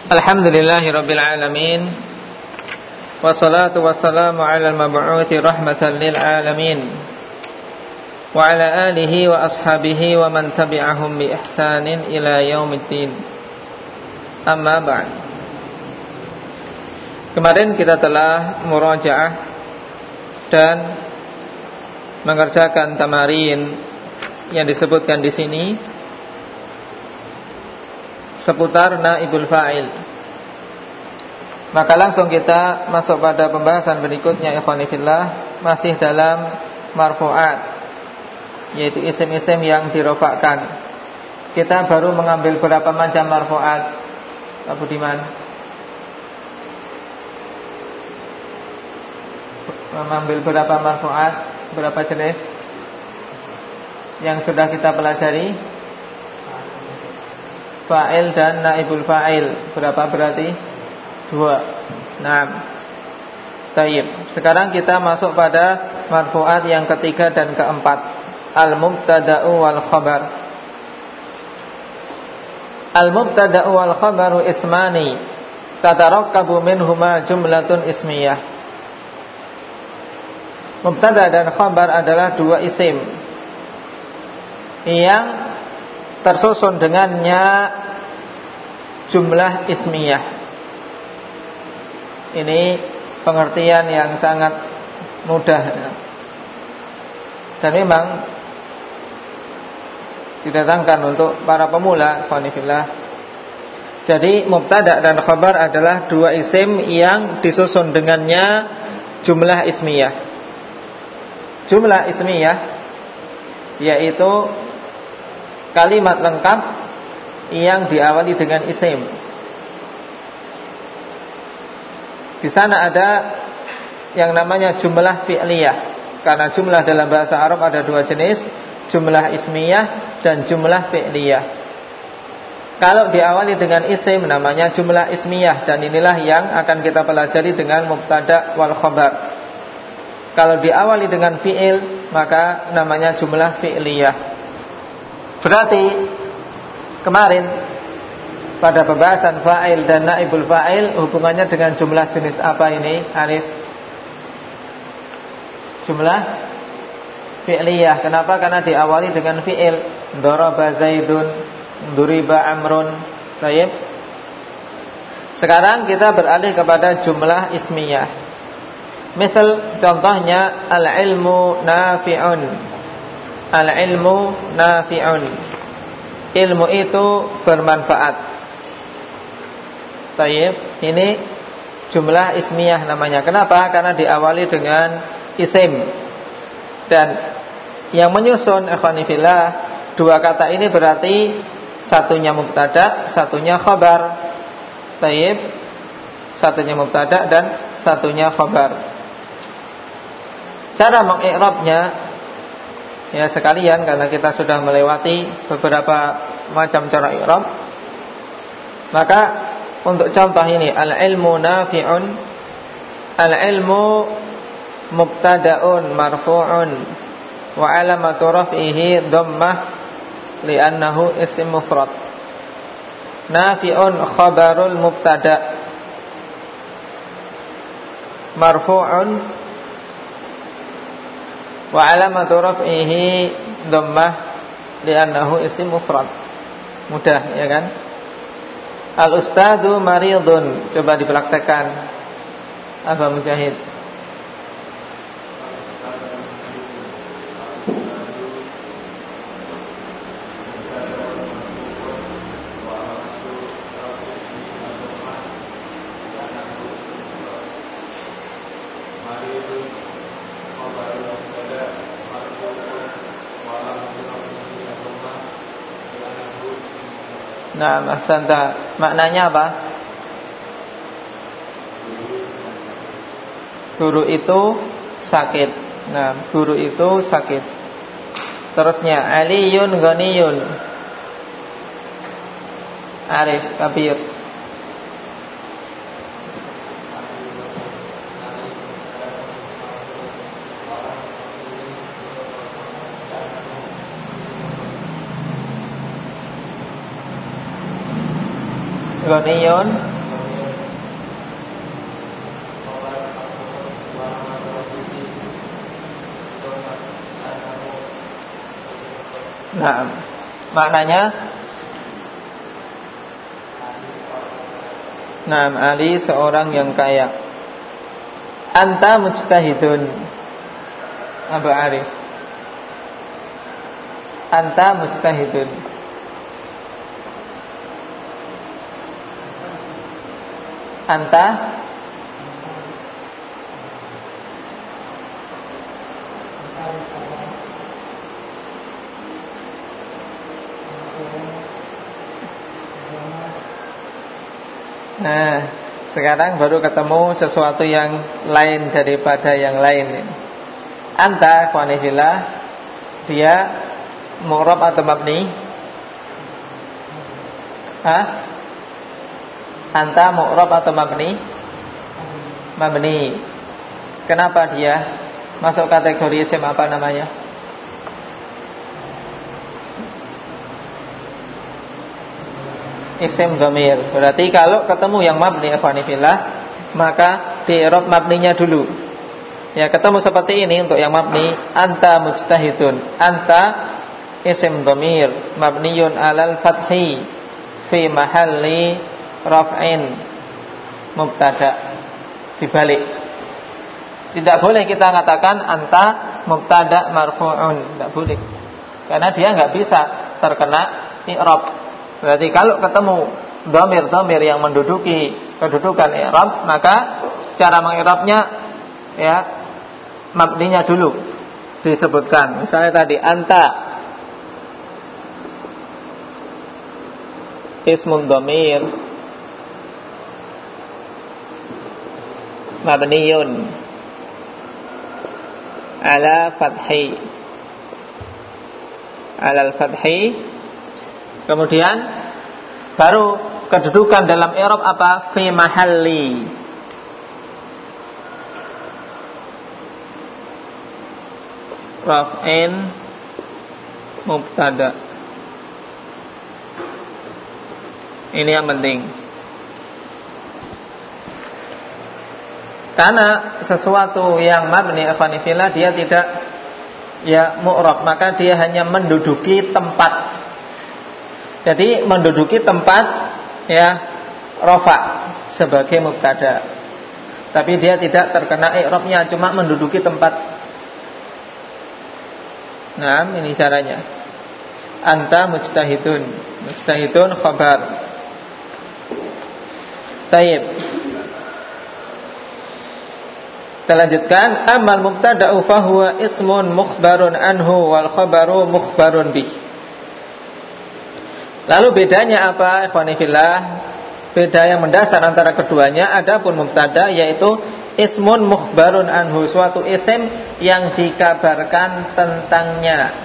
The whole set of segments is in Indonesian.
Alhamdulillahirabbil alamin. Wassalatu wassalamu ala al-mab'uuthi rahmatan lil alamin. Wa ala alihi wa ashabihi wa man tabi'ahum bi ihsanin ila yaumiddin. Amma ba'd. Kemarin kita telah murajaah dan mengerjakan tamarin yang disebutkan di sini seputar naibul fa'il. Maka langsung kita masuk pada pembahasan berikutnya, ikhwani fillah, masih dalam marfu'at, yaitu isim-isim yang dirofakkan. Kita baru mengambil berapa macam marfu'at, Pak Budiman? Mengambil berapa marfu'at, berapa jenis yang sudah kita pelajari? Fa'il dan naibul fa'il. Berapa berarti? 2. Nah, tayyib. Sekarang kita masuk pada marfu'at yang ketiga dan keempat, al-mubtada'u wal khabar. Al-mubtada'u wal khabaru ismani tatarakkabu minhuma jumlatun ismiyah. Mubtada dan khabar adalah dua isim yang tersusun dengannya jumlah ismiyah. Ini pengertian yang sangat mudah dan memang didatangkan untuk para pemula, ikhwanifillah. Jadi mubtada dan khabar adalah dua isim yang disusun dengannya jumlah ismiyah. Jumlah ismiyah yaitu kalimat lengkap yang diawali dengan isim. Di sana ada yang namanya jumlah fi'liyah. Karena jumlah dalam bahasa Arab ada dua jenis, jumlah ismiyah dan jumlah fi'liyah. Kalau diawali dengan isim namanya jumlah ismiyah, dan inilah yang akan kita pelajari dengan mubtada wal khabar. Kalau diawali dengan fi'il maka namanya jumlah fi'liyah. Berarti kemarin pada pembahasan fa'il dan naibul fa'il, hubungannya dengan jumlah jenis apa ini, Arif? Jumlah fi'liyah. Kenapa? Karena diawali dengan fi'il. Daraba Zaidun, duriba Amrun. Baik. Sekarang kita beralih kepada jumlah ismiyah. Misal contohnya al-ilmu nafi'un. Al-ilmu nafi'un. Ilmu itu bermanfaat. Tayyib. Ini jumlah ismiyah namanya. Kenapa? Karena diawali dengan isim. Dan yang menyusun, ikhwanifillah, dua kata ini berarti satunya mubtada, satunya khabar. Tayyib. Satunya mubtada dan satunya khabar. Cara mengi'rabnya, ya sekalian, karena kita sudah melewati beberapa macam cara i'rab, maka untuk contoh ini, al-ilmu nafi'un, al-ilmu mubtada'un marfu'un wa alamatu raf'ihi dhammah li'annahu isim mufrad. Nafi'un khabarul mubtada' marfu'un wa alamatu raf'ihi dhammah li'annahu isim mufrad. Mudah, ya kan? Al-ustadu maridun. Coba dipraktekkan, Aba Mujahid. Nah, ahsanta. Maknanya apa? Guru itu sakit. Nah, guru itu sakit. Terusnya Aliyun ghaniyun. Arif, Kabir. Ghaniyun Nah, maknanya Ali seorang yang kaya. Anta mujtahidun. Abu Arif. Anta mujtahidun. Anta Nah, sekarang baru ketemu sesuatu yang lain daripada yang lain. Anta qanifillah, dia mu'rab atau mabni? Anta mu'rab atau mabni? Mabni. Kenapa dia masuk kategori isim apa namanya? Isim dhamir. Berarti kalau ketemu yang mabni ikhwanifillah, maka di i'rab mabninya dulu. Ya, ketemu seperti ini untuk yang mabni, anta mujtahidun. Anta isim dhamir mabniyun alal fathi fi mahalli raf'in mubtada. Dibalik. Tidak boleh kita katakan anta mubtada marfu'un, tidak boleh. Karena dia enggak bisa terkena i'rab. Berarti kalau ketemu dhamir-dhamir yang menduduki kedudukan i'rab, maka cara mengi'rabnya ya mabninya dulu disebutkan. Misalnya tadi anta ismun dhamir mabniyun ala fathi, alal fathi. Kemudian baru kedudukan dalam i'rab apa? Fi mahalli. Raf'in mubtada. Ini yang penting. Karena sesuatu yang mabni ikhwanifillah dia tidak ya mu'rab, maka dia hanya menduduki tempat. Jadi menduduki tempat ya rafa sebagai mubtada. Tapi dia tidak terkena i'rabnya, cuma menduduki tempat. Nah, ini caranya. Anta mujtahidun. Mujtahidun khabar. Taib. Kita lanjutkan. Amal mubtada'u fahuwa ismun mukhbarun anhu wal khabaru mukhbarun bih. Lalu bedanya apa ikhwanifillah? Beda yang mendasar antara keduanya. Adapun mubtada yaitu ismun mukhbarun anhu, suatu isim yang dikabarkan tentangnya.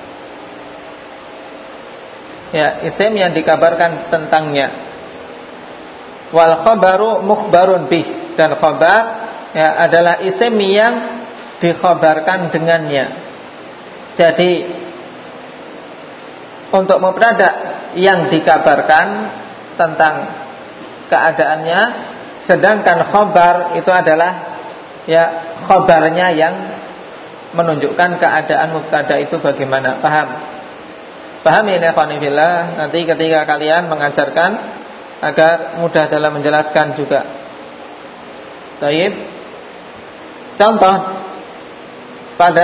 Ya, isim yang dikabarkan tentangnya. Wal khabaru mukhbarun bih, dan khabar ya adalah isim yang dikhabarkan dengannya. Jadi untuk mubtada yang dikabarkan tentang keadaannya, sedangkan khabar itu adalah ya khabarnya yang menunjukkan keadaan mubtada itu bagaimana. Paham? Paham ini ikhwanifillah. Nanti ketika kalian mengajarkan agar mudah dalam menjelaskan juga. Baik. Contoh pada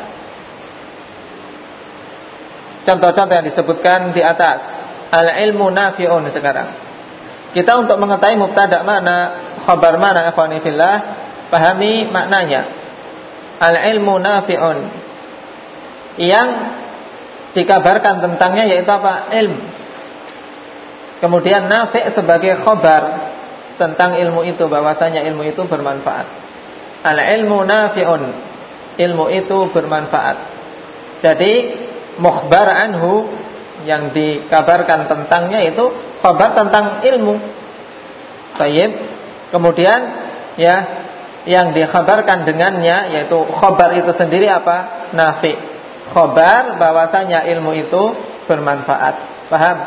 contoh-contoh yang disebutkan di atas. Al-ilmu nafi'un sekarang. Kita untuk mengetahui mubtada mana, khabar mana ikhwanifillah, pahami maknanya. Al-ilmu nafi'un, yang dikabarkan tentangnya yaitu apa? Ilmu. Kemudian nafi' sebagai khabar tentang ilmu itu, bahwasanya ilmu itu bermanfaat. Al-ilmu nafi'un, ilmu itu bermanfaat. Jadi mukhbar anhu, yang dikabarkan tentangnya itu khabar tentang ilmu. Baik. Kemudian ya yang dikhabarkan dengannya yaitu khabar itu sendiri apa? Nafi. Khabar bahwasanya ilmu itu bermanfaat. Paham?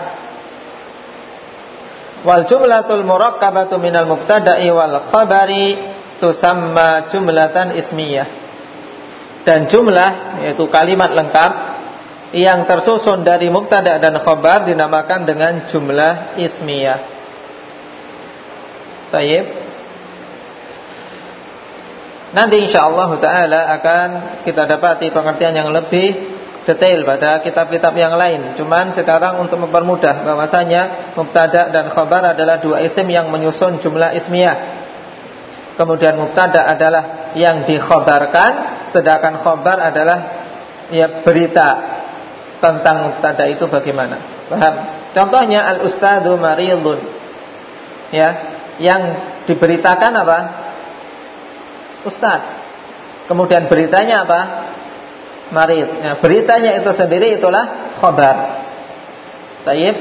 Wal jumlatul murakkabatu minal mubtada'i wal khabari tusamma jumlatan ismiyah. Dan jumlah yaitu kalimat lengkap yang tersusun dari mubtada dan khabar dinamakan dengan jumlah ismiyah. Baik. Nanti insyaallah taala akan kita dapati pengertian yang lebih detail pada kitab-kitab yang lain. Cuman sekarang untuk mempermudah bahwasanya mubtada dan khabar adalah dua isim yang menyusun jumlah ismiyah. Kemudian mubtada adalah yang dikhabarkan, sedangkan khabar adalah ya berita tentang mubtada itu bagaimana. Paham? Contohnya al-ustadzu maridun. Ya, yang diberitakan apa? Ustaz. Kemudian beritanya apa? Marid. Nah, beritanya itu sendiri itulah khabar. Baik.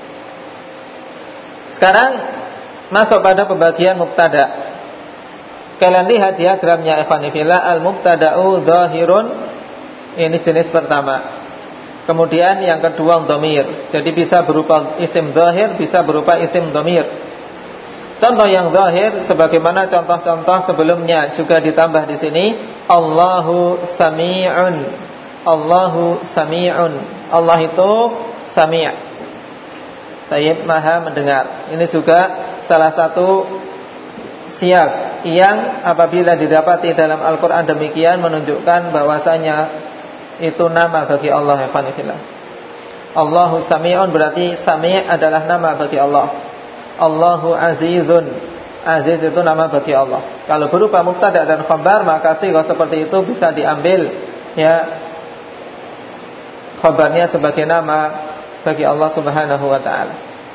Sekarang masuk pada pembagian mubtada. Kalian lihat diagramnya ikhwan fillah, al-mubtada'u dhahirun. Ini jenis pertama. Kemudian yang kedua dhamir. Jadi bisa berupa isim dhahir, bisa berupa isim dhamir. Contoh yang zahir sebagaimana contoh-contoh sebelumnya juga ditambah di sini Allahu sami'un. Allahu sami'un. Allah itu sami'. Tayyib, maha mendengar. Ini juga salah satu siyak yang apabila didapati dalam Al-Qur'an demikian menunjukkan bahwasanya itu nama bagi Allah ya khonifillah. Allahu sami'un berarti sami' adalah nama bagi Allah. Allahu azizun. Aziz itu nama bagi Allah. Kalau berupa mubtada dan khabar maka sighah seperti itu bisa diambil ya khabarnya sebagai nama bagi Allah Subhanahu wa taala.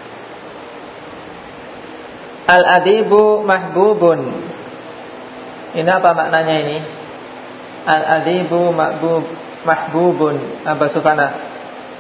Al-adibu mahbubun. Ini apa maknanya ini? Al-adibu mahbubun. Apa Sufana?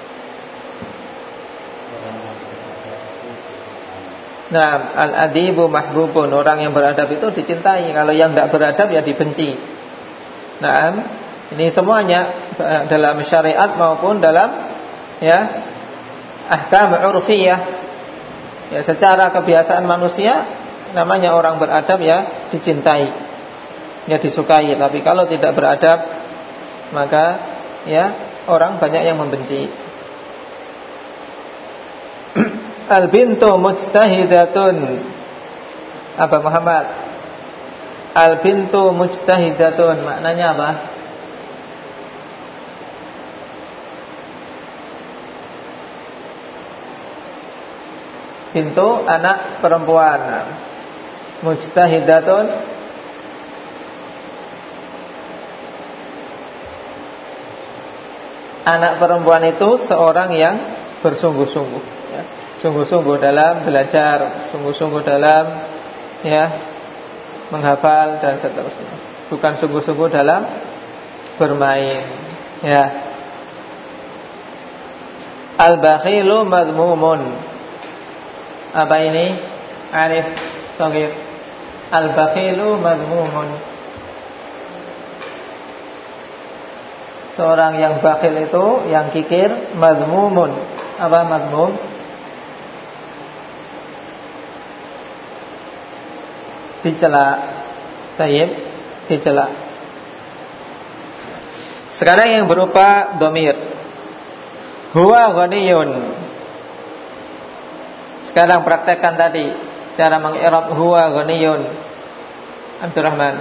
Nah, al-adibu mahbubun, orang yang beradab itu dicintai. Kalau yang tidak beradab ya dibenci. Nah, ini semuanya dalam syariat maupun dalam ya ahkam urfiyah. Ya, secara kebiasaan manusia namanya orang beradab ya dicintai, ya disukai. Tapi kalau tidak beradab maka ya orang banyak yang membenci. Al-bintu mujtahidatun. Apa Muhammad? Al-bintu mujtahidatun maknanya apa? Bintu anak perempuan. Mujtahidatun anak perempuan itu seorang yang bersungguh-sungguh ya. Sungguh-sungguh dalam belajar, sungguh-sungguh dalam ya menghafal dan seterusnya. Bukan sungguh-sungguh dalam bermain ya. Al-bakhilu madhmumun. Apa ini? Arif Shagir. Al-bakhilu madhmumun. Seorang yang bakhil itu, yang kikir, madhmumun. Apa madhmum? Dicela. Tayyib, dicela. Sekarang yang berupa dhamir. Huwa ghaniyun. Sekarang praktekkan tadi cara meng-i'rab huwa ghaniyun. Abdurrahman.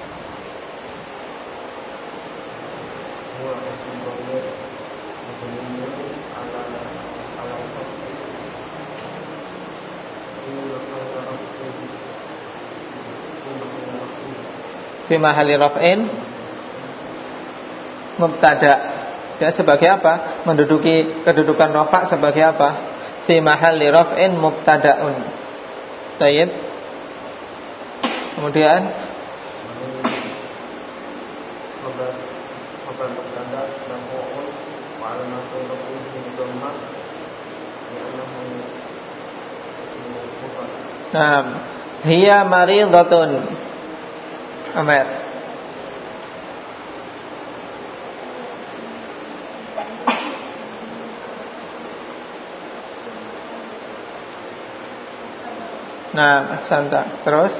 Fi mahalli raf'in mubtada. Ya, sebagai apa? Menduduki kedudukan rafa' sebagai apa? Fi mahalli raf'in mubtada'un. Baik. Kemudian hiya maridatun. Amer. Santa. Terus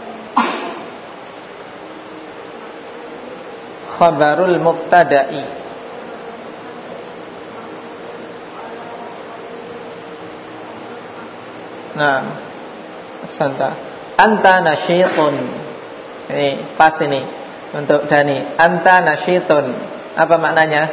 khabarul mubtada'i. Nah, santa. Anta nasyitun. Ini pas ini untuk Dani. Anta nasyitun. Apa maknanya?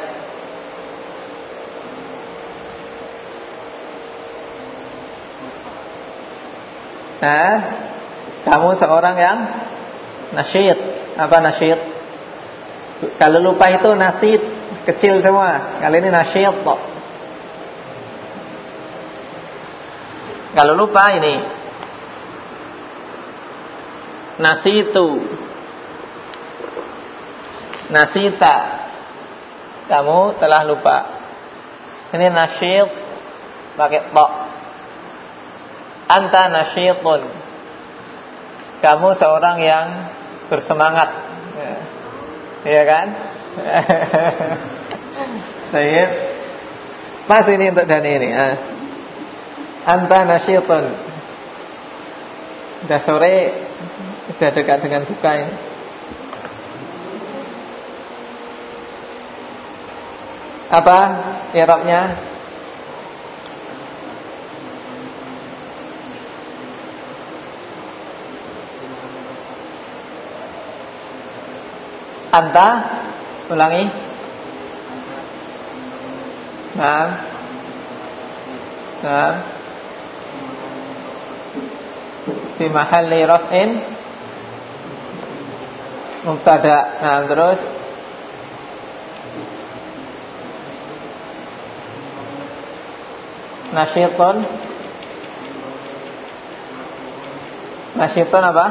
Nah, kamu seorang yang nasyid. Apa nasyid? Kalau lupa itu nasid, kecil semua. Kali ini nasyid. Kalau lupa ini nasitu, nasita, kamu telah lupa. Ini nasyid pakai ta. Anta nasyidun, kamu seorang yang bersemangat, ya kan? Baik. Pas ini untuk Dani ini. Anta nasyidun. Udah sore, udah dekat dengan buka ini. Apa i'rabnya? Anta, ulangi. Nah. Fi mahalli raf'in mubtada. Nah, terus nasyitun. Nasyitun apa?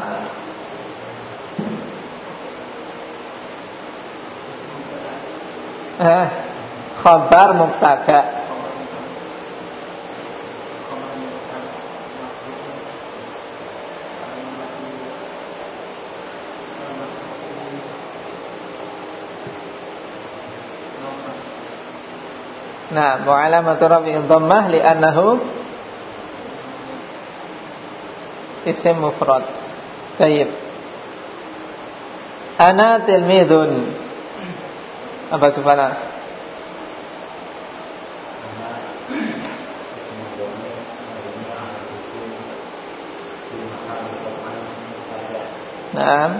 Khabar mubtada. Nah, wa alamatu rafi'id dhammah li'annahu isim mufrad. Baik. Ana tilmidun. Apa subhana? Naam.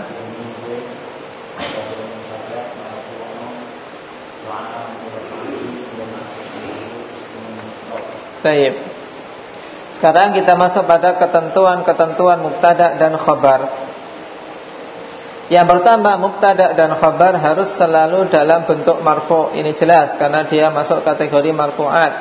Baik. Sekarang kita masuk pada ketentuan-ketentuan mubtada dan khabar. Yang pertama, mubtada dan khabar harus selalu dalam bentuk marfu'. Ini jelas karena dia masuk kategori marfu'at.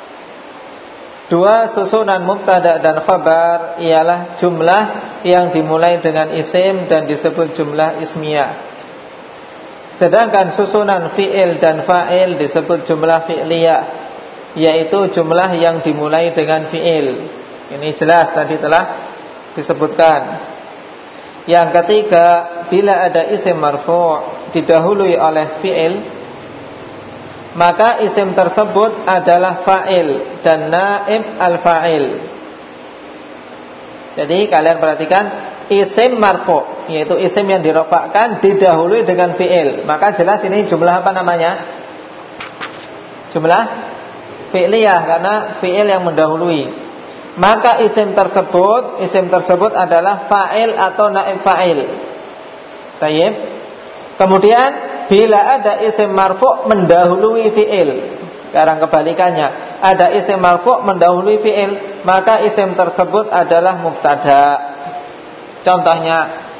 Dua susunan mubtada dan khabar ialah jumlah yang dimulai dengan isim dan disebut jumlah ismiyah. Sedangkan susunan fi'il dan fa'il disebut jumlah fi'liyah, yaitu jumlah yang dimulai dengan fi'il. Ini jelas tadi telah disebutkan. Yang ketiga, bila ada isim marfu' didahului oleh fi'il, maka isim tersebut adalah fa'il dan naib al-fa'il. Jadi kalian perhatikan, isim marfu', yaitu isim yang dirofakkan didahului dengan fi'il, maka jelas ini jumlah apa namanya? Jumlah fi'liyah, karena fi'il yang mendahului. Maka isim tersebut adalah fa'il atau naib fa'il. Tayyib. Kemudian bila ada isim marfu' mendahului fi'il, sekarang kebalikannya, ada isim marfu' mendahului fi'il, maka isim tersebut adalah mubtada. Contohnya,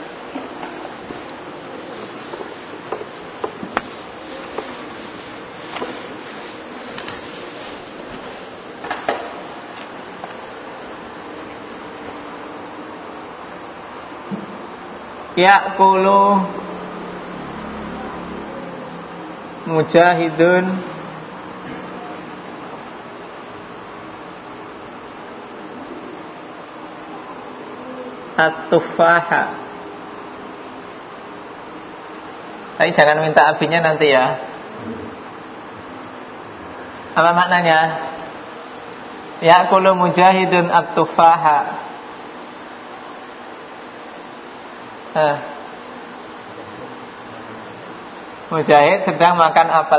ya'kulu mujahidun at-tufaha. Tapi jangan minta abinya nanti ya. Apa maknanya? Ya'kulu mujahidun at-tufaha. Mujahid sedang makan apel.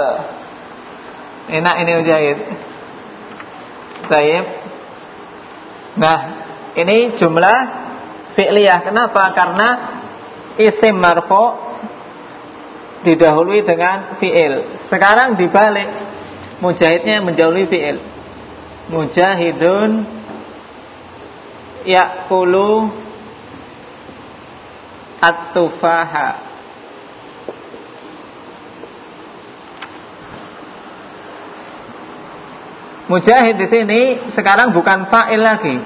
Enak ini Mujahid. Baik. Nah, Ini jumlah fi'liyah. Kenapa? Karena isim marfu' didahului dengan fi'il. Sekarang dibalik, mujahidnya mendahului fi'il. Mujahidun ya'kulu at-tufaha. Mujahid di sini sekarang bukan fa'il lagi.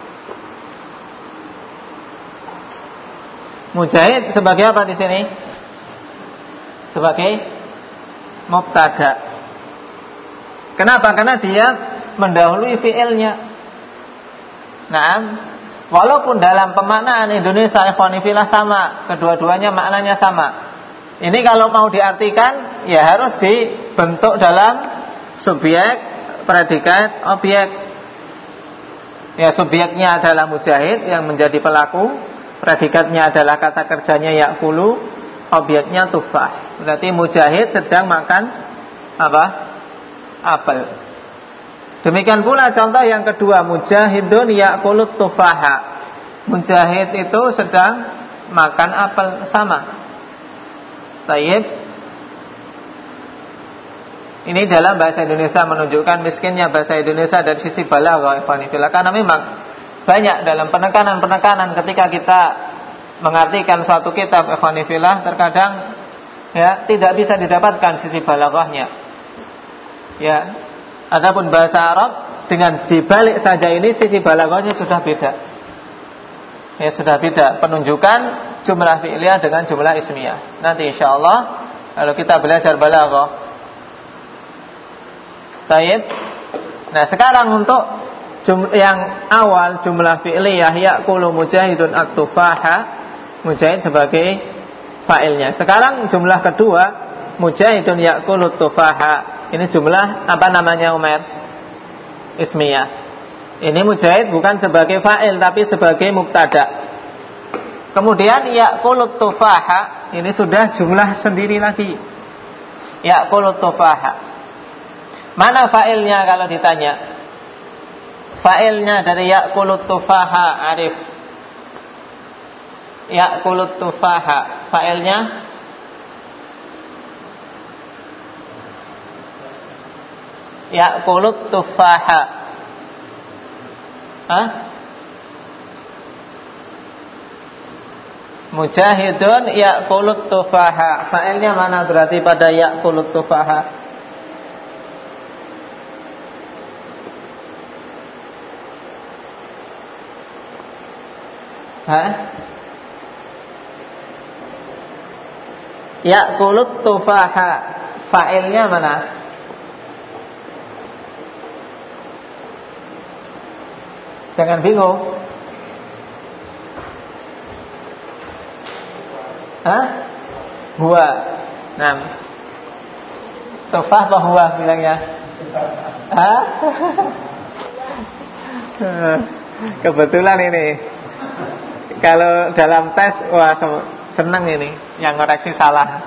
Mujahid sebagai apa di sini? Sebagai mubtada. Kenapa? Karena dia mendahului fi'ilnya. Naam. Walaupun dalam pemaknaan Indonesia ikhwani fillah sama, kedua-duanya maknanya sama. Ini kalau mau diartikan ya harus dibentuk dalam subjek, predikat, objek. Ya, subjeknya adalah mujahid yang menjadi pelaku, predikatnya adalah kata kerjanya ya'kulu, objeknya tufah. Berarti mujahid sedang makan apa? Apel. Demikian pula contoh yang kedua, mujahidun ya'kulut tufaha. Mujahid itu sedang makan apel, sama. Tayyib. Ini dalam bahasa Indonesia menunjukkan miskinnya bahasa Indonesia dari sisi balaghah, karena memang banyak dalam penekanan-penekanan ketika kita mengartikan suatu kitab ikhwanifillah, terkadang ya tidak bisa didapatkan sisi balaghahnya. Ya, adapun bahasa Arab dengan dibalik saja ini sisi balaghahnya sudah beda. Ya, sudah beda penunjukan jumlah fi'liyah dengan jumlah ismiyah. Nanti insyaallah kalau kita belajar balaghah. Baik. Nah, sekarang untuk yang awal jumlah fi'liyah ya'kulu mujahidun at-tufaha, mujahid sebagai fa'ilnya. Sekarang jumlah kedua mujahidun ya'kulu tufaha. Ini jumlah apa namanya Umar? Ismiyah. Ini mujahid bukan sebagai fa'il tapi sebagai mubtada. Kemudian ya'kulu tufaha ini sudah jumlah sendiri lagi. Ya'kulu tufaha. Mana fa'ilnya kalau ditanya? Fa'ilnya dari ya'kulut tufaha, arif. Ya'kulut tufaha, fa'ilnya ya'kulut tufaha. Hah? Mujahidun ya'kulut tufaha. Fa'ilnya mana berarti pada ya'kulut tufaha? Ya'kulut tufaha, fa'ilnya mana? Jangan bingung. Huwa. Nah, tufah apa huwa bilangnya? Kebetulan ini kalau dalam tes, wah seneng ini yang koreksi salah.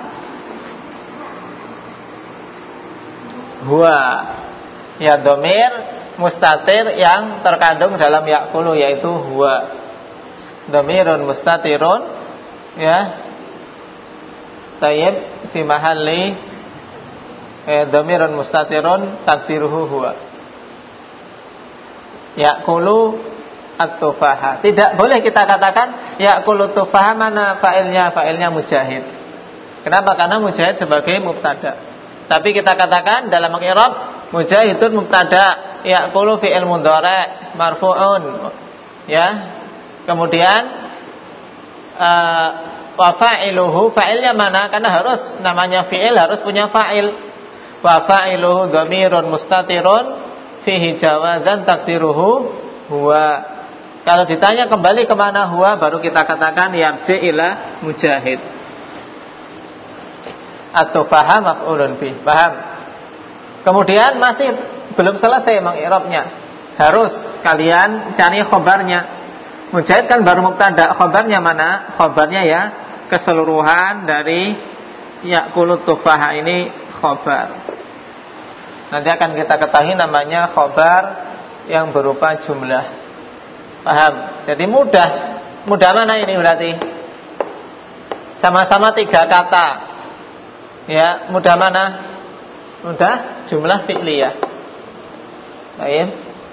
Huwa, ya domir mustatir yang terkandung dalam ya'kulu, yaitu huwa. Domirun mustatirun, ya. Tayyib fi mahalli domirun mustatirun takdiruhu huwa. Ya'kulu at-tufaha. Tidak boleh kita katakan ya'kulu tufaha, mana fa'ilnya? Fa'ilnya mujahid. Kenapa? Karena mujahid sebagai mubtada. Tapi kita katakan dalam i'rab mujahidun mubtada, ya'kulu fi'il mudhari' marfu'un. Ya. Kemudian wa fa'iluhu, fa'ilnya mana? Karena harus namanya fi'il harus punya fa'il. Wa fa'iluhu dhamirun mustatirun fihi jawazan takdiruhu huwa. Kalau ditanya kembali kemana huwa, baru kita katakan yarji ila mujahid. At-tufaha maf'ulun bih. Paham? Kemudian masih belum selesai mengi'rabnya. Harus kalian cari khobarnya. Mujahid kan baru mubtada. Khobarnya mana? Khobarnya ya keseluruhan dari ya'kulut tufaha ini khobar. Nanti akan kita ketahui namanya khobar yang berupa jumlah. Paham? Jadi mudah. Mudah mana ini berarti? Sama-sama 3 kata. Ya, mudah mana? Mudah jumlah fi'liyah. Baik.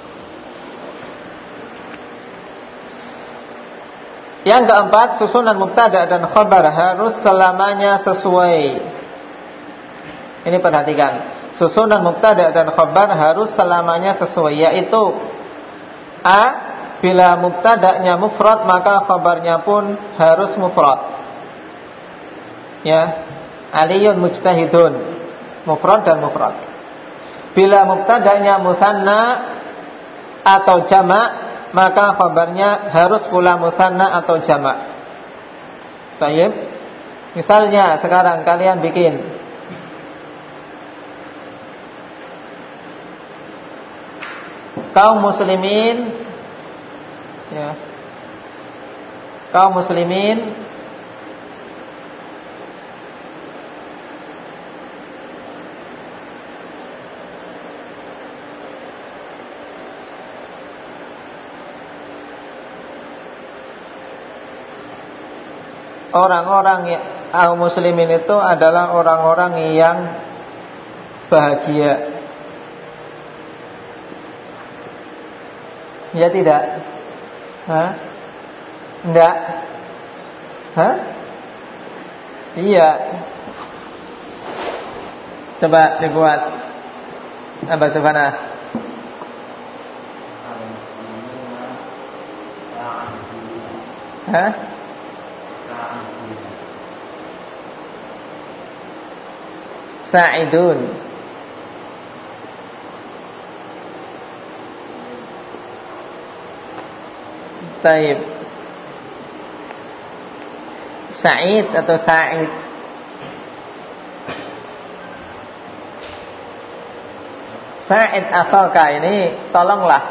Yang keempat, susunan mubtada dan khabar harus selamanya sesuai. Ini perhatikan. Susunan mubtada dan khabar harus selamanya sesuai, yaitu A, bila mubtada'nya mufrad maka khabarnya pun harus mufrad. Ya, Aliyun mujtahidun, mufrad dan mufrad. Bila mubtada'nya mutsanna atau jamak, maka khabarnya harus pula mutsanna atau jamak. Baik. Misalnya sekarang kalian bikin kaum muslimin, ya, kaum muslimin orang-orang kaum muslimin itu adalah orang-orang yang bahagia. Ya tidak? Hah? Enggak? Hah? Iya. Coba dibuat. Apa coba? Hah? Sa'idun. Taib. Sa'id atau Sa'id? Sa'id akhaka ini tolonglah.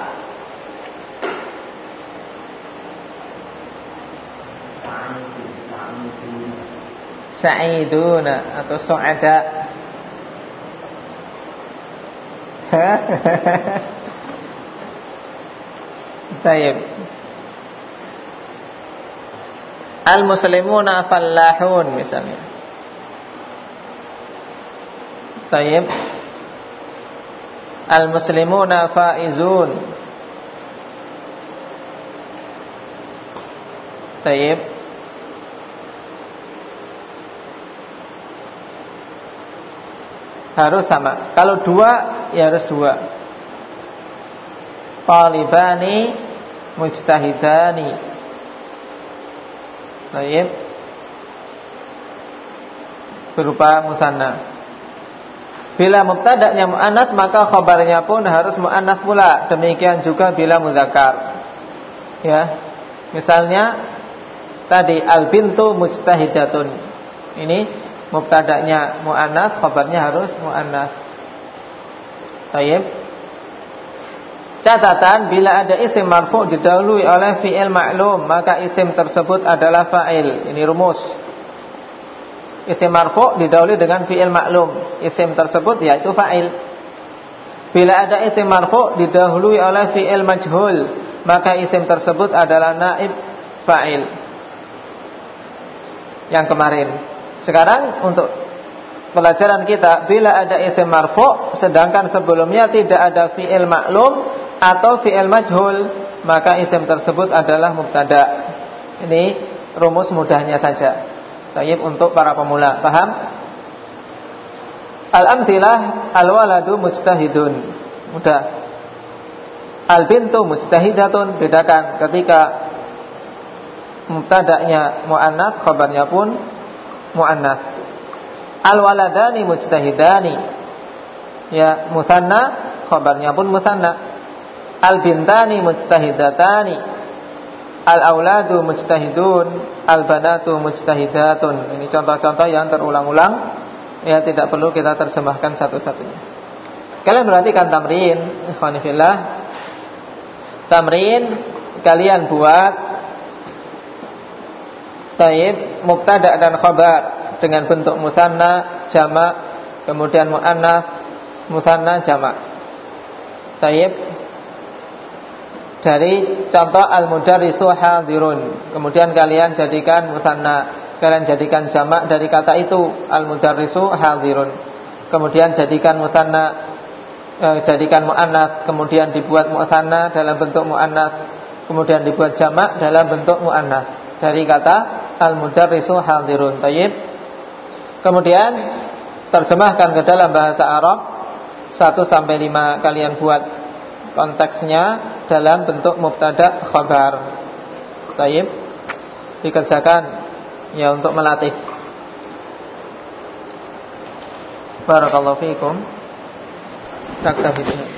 Sa'iduna atau su'ada. Taib. Al-muslimuna fallahun misalnya. Taib. Al-muslimuna faizun. Taib. Harus sama. Kalau 2 ya harus 2. Talibani mujtahidani. Baik. Berupa musanna. Bila mubtada'nya muannats maka khabarnya pun harus muannats pula. Demikian juga bila muzakkar. Ya. Misalnya tadi al-bintu mujtahidatun. Ini mubtada'nya muannats, khabarnya harus muannats. Baik. Catatan, bila ada isim marfu' didahului oleh fi'il ma'lum, maka isim tersebut adalah fa'il. Ini rumus. Isim marfu' didahului dengan fi'il ma'lum, isim tersebut yaitu fa'il. Bila ada isim marfu' didahului oleh fi'il majhul, maka isim tersebut adalah naib fa'il. Yang kemarin. Sekarang untuk pelajaran kita, bila ada isim marfu' sedangkan sebelumnya tidak ada fi'il ma'lum atau fi'il majhul, maka isim tersebut adalah mubtada. Ini rumus mudahnya saja. Baik, untuk para pemula, paham? Al-amtsilah, al-waladu mujtahidun. Mudah. Al-bintu mujtahidatun, bedakan ketika mubtada'nya muannats, khabarnya pun muannats. Al-waladani mujtahidani. Ya, mutsanna, khabarnya pun mutsanna. Al-bintani mujtahidatani. Al-auladu mujtahidun. Al-banatu mujtahidatun. Ini contoh-contoh yang terulang-ulang, ya tidak perlu kita terjemahkan satu-satunya. Kalian perhatikan tamrin, ikhwani fillah. Tamrin kalian buat taib mubtada dan khabar dengan bentuk musanna, jamak, kemudian muannats, musanna, jamak. Taib. Dari contoh al-mudarrisu hadirun, kemudian kalian jadikan mutsanna, kalian jadikan jamak dari kata itu, al-mudarrisu hadirun. Kemudian jadikan mutsanna, jadikan muannats, kemudian dibuat mutsanna dalam bentuk muannats, kemudian dibuat jamak dalam bentuk muannats dari kata al-mudarrisu hadirun. Baik. Kemudian terjemahkan ke dalam bahasa Arab 1 sampai 5 kalian buat konteksnya dalam bentuk mubtada khabar. Baik. Dikerjakan ya untuk melatih. Barakallahu fiikum. Naktafi